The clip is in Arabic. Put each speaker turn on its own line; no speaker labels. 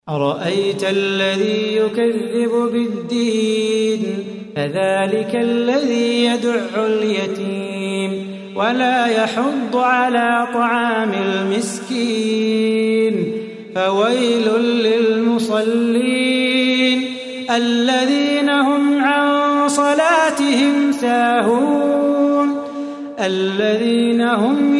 أرأيت الذي يكذب بالدين فذلك الذي يدع اليتيم ولا يحض على طعام المسكين فويل للمصلين الذين هم عن صلاتهم ساهون الذين هم